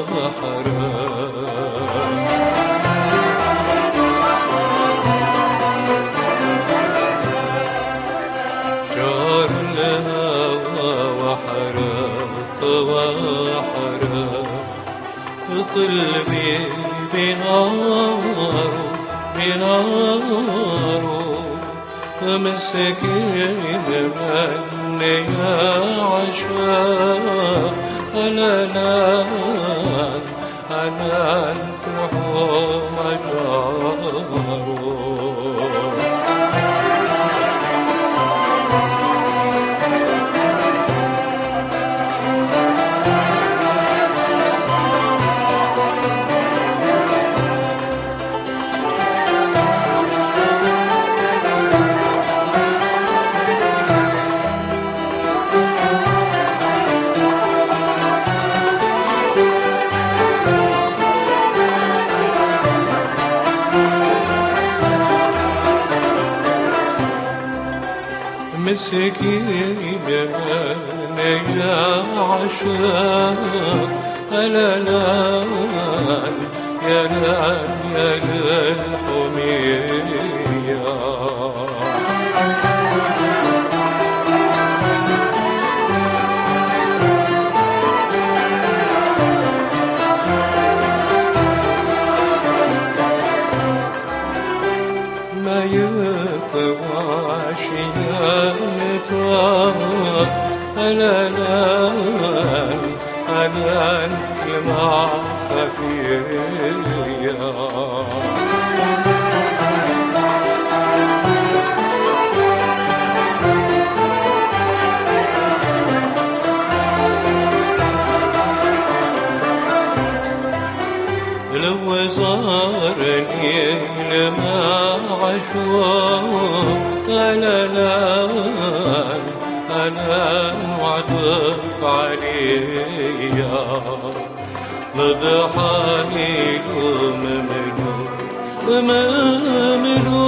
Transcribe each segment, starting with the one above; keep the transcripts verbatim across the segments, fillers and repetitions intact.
جار الهوى وحرق وحرق قلبي بنار بنار مسكين من يا عشاق الأنان أنان في الحوم جار مسكين يا عشاق الأنان يا لان يا للحمية ما يطواش يا الأنان أنان كلمة خفية لو زارني لما عشوق الأنان أنا وعطف عليا مضحاني ومملو ومملو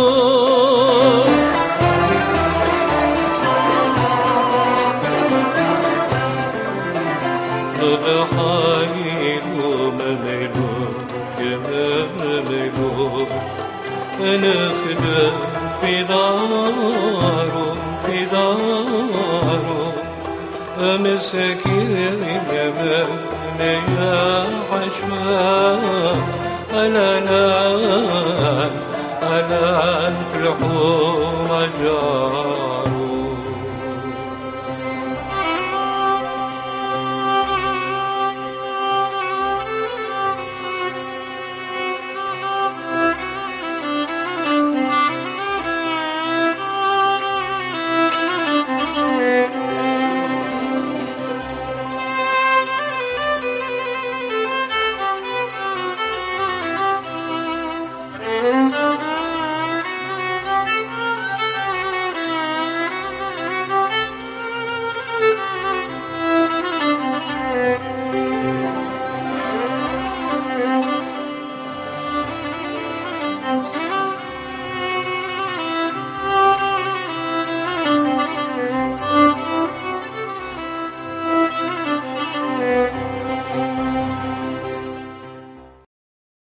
مضحاني ومملو ومملو نخدم في داره في داره مسكين من يا عشاق الأنان الآن في الحوم جار